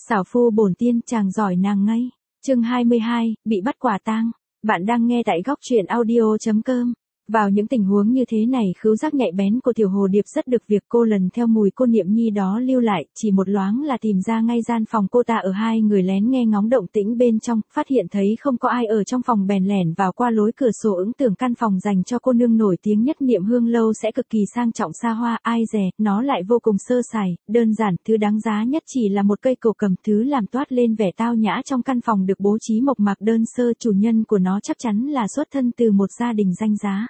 Xảo phu bổn tiên chàng giỏi nàng ngây. Chương 22, bị bắt quả tang. Bạn đang nghe tại góc truyện audio.com. Vào những tình huống như thế này, khứu giác nhạy bén của Tiểu Hồ Điệp rất được việc. Cô lần theo mùi cô Niệm Nhi đó lưu lại, chỉ một loáng là tìm ra ngay gian phòng cô ta ở. Hai người lén nghe ngóng động tĩnh bên trong, phát hiện thấy không có ai ở trong phòng bèn lẻn vào qua lối cửa sổ, ứng tưởng căn phòng dành cho cô nương nổi tiếng nhất Niệm Hương lâu sẽ cực kỳ sang trọng xa hoa. Ai dè, nó lại vô cùng sơ sài, đơn giản. Thứ đáng giá nhất chỉ là một cây cổ cầm, thứ làm toát lên vẻ tao nhã trong căn phòng được bố trí mộc mạc đơn sơ. Chủ nhân của nó chắc chắn là xuất thân từ một gia đình danh giá.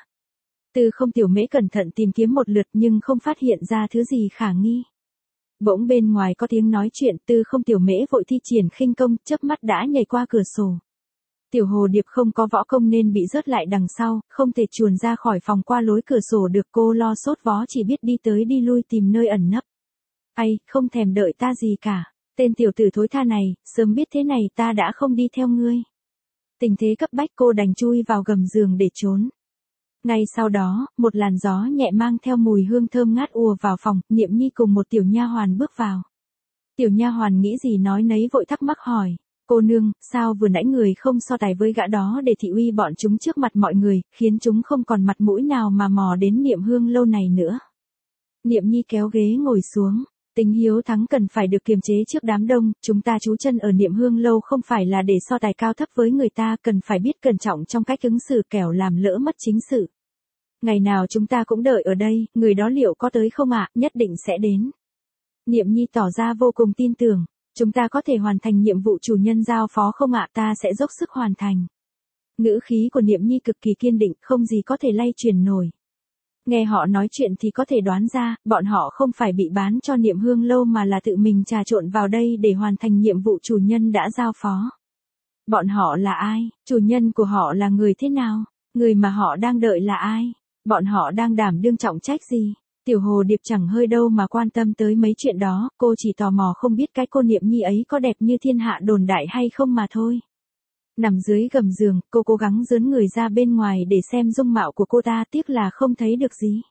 Tư Không Tiểu Mễ cẩn thận tìm kiếm một lượt nhưng không phát hiện ra thứ gì khả nghi. Bỗng bên ngoài có tiếng nói chuyện, Tư Không Tiểu Mễ vội thi triển khinh công, chớp mắt đã nhảy qua cửa sổ. Tiểu Hồ Điệp không có võ công nên bị rớt lại đằng sau, không thể chuồn ra khỏi phòng qua lối cửa sổ được. Cô lo sốt vó chỉ biết đi tới đi lui tìm nơi ẩn nấp. Ây, không thèm đợi ta gì cả. Tên tiểu tử thối tha này, sớm biết thế này ta đã không đi theo ngươi. Tình thế cấp bách, cô đành chui vào gầm giường để trốn. Ngay sau đó, một làn gió nhẹ mang theo mùi hương thơm ngát ùa vào phòng. Niệm Nhi cùng một tiểu nha hoàn bước vào. Tiểu nha hoàn nghĩ gì nói nấy vội thắc mắc hỏi: cô nương, sao vừa nãy người không so tài với gã đó để thị uy bọn chúng trước mặt mọi người, khiến chúng không còn mặt mũi nào mà mò đến Niệm Hương lâu này nữa? Niệm Nhi kéo ghế ngồi xuống. Tính hiếu thắng cần phải được kiềm chế trước đám đông. Chúng ta trú chân ở Niệm Hương lâu không phải là để so tài cao thấp với người ta, cần phải biết cẩn trọng trong cách ứng xử, kẻo làm lỡ mất chính sự. Ngày nào chúng ta cũng đợi ở đây, người đó liệu có tới không ạ? Nhất định sẽ đến. Niệm Nhi tỏ ra vô cùng tin tưởng. Chúng ta có thể hoàn thành nhiệm vụ chủ nhân giao phó không ạ? Ta sẽ dốc sức hoàn thành. Ngữ khí của Niệm Nhi cực kỳ kiên định, không gì có thể lay chuyển nổi. Nghe họ nói chuyện thì có thể đoán ra, bọn họ không phải bị bán cho Niệm Hương lâu mà là tự mình trà trộn vào đây để hoàn thành nhiệm vụ chủ nhân đã giao phó. Bọn họ là ai? Chủ nhân của họ là người thế nào? Người mà họ đang đợi là ai? Bọn họ đang đảm đương trọng trách gì? Tiểu Hồ Điệp chẳng hơi đâu mà quan tâm tới mấy chuyện đó, cô chỉ tò mò không biết cái cô Niệm Nhi ấy có đẹp như thiên hạ đồn đại hay không mà thôi. Nằm dưới gầm giường, cô cố gắng dướn người ra bên ngoài để xem dung mạo của cô ta, tiếc là không thấy được gì.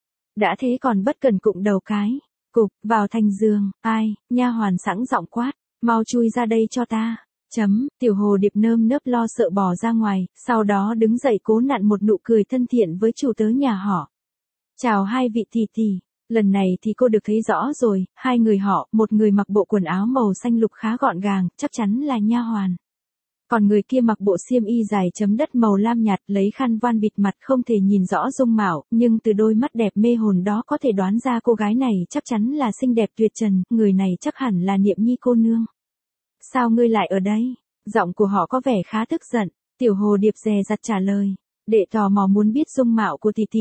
Đã thế còn bất cần cụng đầu cái. Cục, vào thành giường. Ai? Nha hoàn sẵn giọng quát: mau chui ra đây cho ta. Tiểu Hồ Điệp nơm nớp lo sợ bò ra ngoài, sau đó đứng dậy cố nặn một nụ cười thân thiện với chủ tớ nhà họ. Chào hai vị tỷ tỷ. Lần này thì cô được thấy rõ rồi, hai người họ, một người mặc bộ quần áo màu xanh lục khá gọn gàng, chắc chắn là nha hoàn. Còn người kia mặc bộ xiêm y dài chấm đất màu lam nhạt, lấy khăn voan bịt mặt, không thể nhìn rõ dung mạo, nhưng từ đôi mắt đẹp mê hồn đó có thể đoán ra cô gái này chắc chắn là xinh đẹp tuyệt trần, người này chắc hẳn là Niệm Nhi cô nương. Sao ngươi lại ở đây? Giọng của họ có vẻ khá tức giận. Tiểu Hồ Điệp dè dặt trả lời: để tò mò muốn biết dung mạo của tỷ tỷ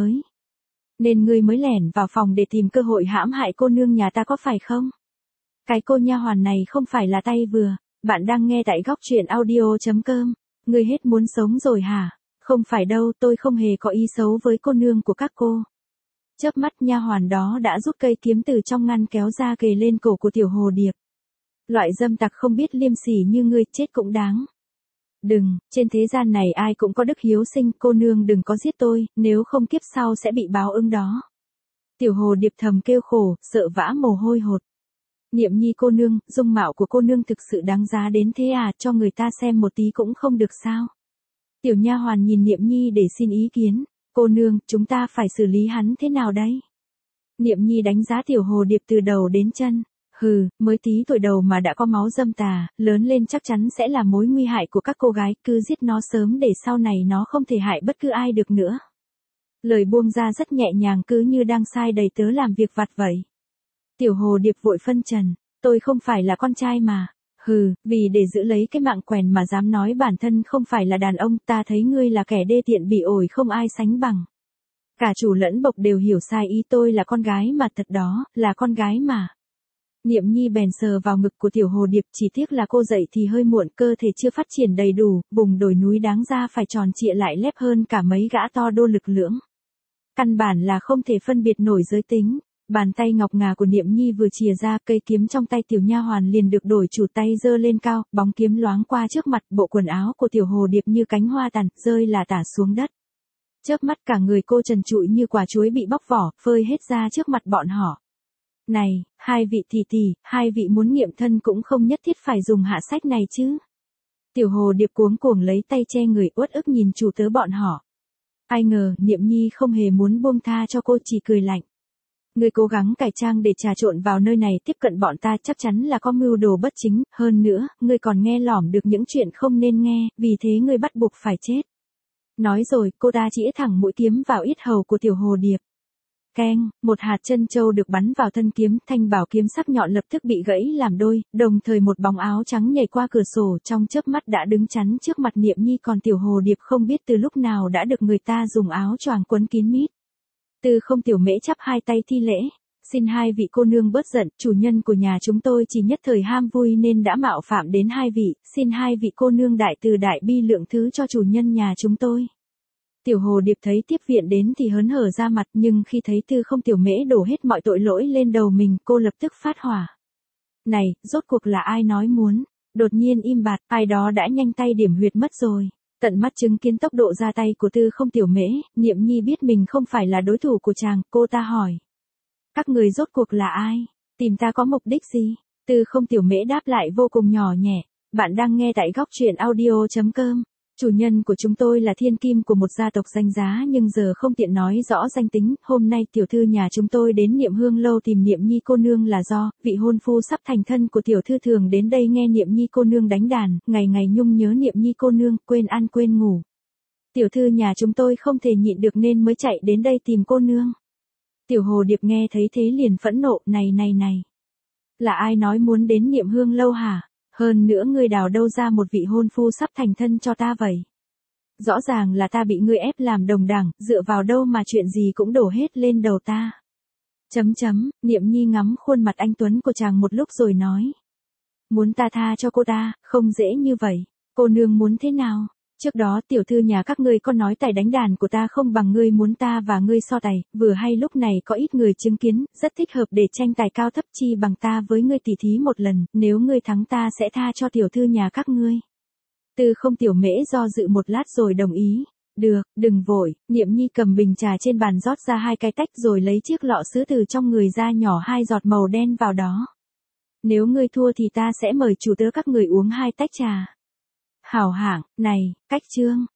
nên ngươi mới lẻn vào phòng để tìm cơ hội hãm hại cô nương nhà ta có phải không? Cái cô nha hoàn này không phải là tay vừa. Bạn đang nghe tại góc truyện audio.com. Ngươi hết muốn sống rồi hả? Không phải đâu, tôi không hề có ý xấu với cô nương của các cô. Chớp mắt, nha hoàn đó đã rút cây kiếm từ trong ngăn kéo ra kề lên cổ của Tiểu Hồ Điệp. Loại dâm tặc không biết liêm sỉ như ngươi, chết cũng đáng. Đừng, trên thế gian này ai cũng có đức hiếu sinh, cô nương đừng có giết tôi, nếu không kiếp sau sẽ bị báo ứng đó. Tiểu Hồ Điệp thầm kêu khổ, sợ vã mồ hôi hột. Niệm Nhi cô nương, dung mạo của cô nương thực sự đáng giá đến thế à, cho người ta xem một tí cũng không được sao? Tiểu nha hoàn nhìn Niệm Nhi để xin ý kiến. Cô nương, chúng ta phải xử lý hắn thế nào đây? Niệm Nhi đánh giá Tiểu Hồ Điệp từ đầu đến chân. Hừ, mới tí tuổi đầu mà đã có máu dâm tà, lớn lên chắc chắn sẽ là mối nguy hại của các cô gái, cứ giết nó sớm để sau này nó không thể hại bất cứ ai được nữa. Lời buông ra rất nhẹ nhàng, cứ như đang sai đầy tớ làm việc vặt vậy. Tiểu Hồ Điệp vội phân trần: tôi không phải là con trai mà. Hừ, vì để giữ lấy cái mạng quèn mà dám nói bản thân không phải là đàn ông, ta thấy ngươi là kẻ đê tiện bị ổi không ai sánh bằng. Cả chủ lẫn bộc đều hiểu sai ý tôi là con gái mà, thật đó, là con gái mà. Niệm Nhi bèn sờ vào ngực của Tiểu Hồ Điệp, chỉ tiếc là cô dậy thì hơi muộn, cơ thể chưa phát triển đầy đủ, vùng đồi núi đáng ra phải tròn trịa lại lép hơn cả mấy gã to đô lực lưỡng. Căn bản là không thể phân biệt nổi giới tính. Bàn tay ngọc ngà của Niệm Nhi vừa chìa ra, cây kiếm trong tay tiểu nha hoàn liền được đổi chủ tay giơ lên cao, bóng kiếm loáng qua trước mặt, bộ quần áo của Tiểu Hồ Điệp như cánh hoa tàn, rơi là tả xuống đất. Chớp mắt cả người cô trần trụi như quả chuối bị bóc vỏ, phơi hết ra trước mặt bọn họ. Này, hai vị tỷ tỷ, hai vị muốn nghiệm thân cũng không nhất thiết phải dùng hạ sách này chứ. Tiểu Hồ Điệp cuống cuồng lấy tay che người uất ức nhìn chủ tớ bọn họ. Ai ngờ, Niệm Nhi không hề muốn buông tha cho cô, chỉ cười lạnh. Ngươi cố gắng cải trang để trà trộn vào nơi này tiếp cận bọn ta chắc chắn là có mưu đồ bất chính, hơn nữa, ngươi còn nghe lỏm được những chuyện không nên nghe, vì thế ngươi bắt buộc phải chết. Nói rồi, cô ta chĩa thẳng mũi kiếm vào yết hầu của Tiểu Hồ Điệp. Keng, một hạt chân châu được bắn vào thân kiếm, thanh bảo kiếm sắc nhọn lập tức bị gãy làm đôi, đồng thời một bóng áo trắng nhảy qua cửa sổ trong chớp mắt đã đứng chắn trước mặt Niệm Nhi, còn Tiểu Hồ Điệp không biết từ lúc nào đã được người ta dùng áo choàng quấn kín mít. Tư Không Tiểu Mễ chắp hai tay thi lễ, xin hai vị cô nương bớt giận, chủ nhân của nhà chúng tôi chỉ nhất thời ham vui nên đã mạo phạm đến hai vị, xin hai vị cô nương đại từ đại bi lượng thứ cho chủ nhân nhà chúng tôi. Tiểu Hồ Điệp thấy tiếp viện đến thì hớn hở ra mặt, nhưng khi thấy Tư Không Tiểu Mễ đổ hết mọi tội lỗi lên đầu mình, cô lập tức phát hỏa. Này, rốt cuộc là ai nói muốn? Đột nhiên im bặt, ai đó đã nhanh tay điểm huyệt mất rồi. Tận mắt chứng kiến tốc độ ra tay của Tư Không Tiểu Mễ, Niệm Nhi biết mình không phải là đối thủ của chàng, cô ta hỏi. Các người rốt cuộc là ai? Tìm ta có mục đích gì? Tư Không Tiểu Mễ đáp lại vô cùng nhỏ nhẹ. Bạn đang nghe tại góc truyện audio.com. Chủ nhân của chúng tôi là thiên kim của một gia tộc danh giá nhưng giờ không tiện nói rõ danh tính. Hôm nay tiểu thư nhà chúng tôi đến Niệm Hương lâu tìm Niệm Nhi cô nương là do vị hôn phu sắp thành thân của tiểu thư thường đến đây nghe Niệm Nhi cô nương đánh đàn, ngày ngày nhung nhớ Niệm Nhi cô nương, quên ăn quên ngủ. Tiểu thư nhà chúng tôi không thể nhịn được nên mới chạy đến đây tìm cô nương. Tiểu Hồ Điệp nghe thấy thế liền phẫn nộ, này. Là ai nói muốn đến Niệm Hương lâu hả? Hơn nữa ngươi đào đâu ra một vị hôn phu sắp thành thân cho ta vậy? Rõ ràng là ta bị ngươi ép làm đồng đẳng, dựa vào đâu mà chuyện gì cũng đổ hết lên đầu ta. Niệm Nhi ngắm khuôn mặt anh tuấn của chàng một lúc rồi nói. Muốn ta tha cho cô ta, không dễ như vậy. Cô nương muốn thế nào? Trước đó tiểu thư nhà các ngươi có nói tài đánh đàn của ta không bằng ngươi muốn ta và ngươi so tài, vừa hay lúc này có ít người chứng kiến, rất thích hợp để tranh tài cao thấp, chi bằng ta với ngươi tỉ thí một lần, nếu ngươi thắng ta sẽ tha cho tiểu thư nhà các ngươi. Tư Không Tiểu Mễ do dự một lát rồi đồng ý. Được, đừng vội. Niệm Nhi cầm bình trà trên bàn rót ra 2 cái tách rồi lấy chiếc lọ sứ từ trong người ra nhỏ 2 giọt màu đen vào đó. Nếu ngươi thua thì ta sẽ mời chủ tớ các người uống 2 tách trà. Hảo hạng, này, cách chương.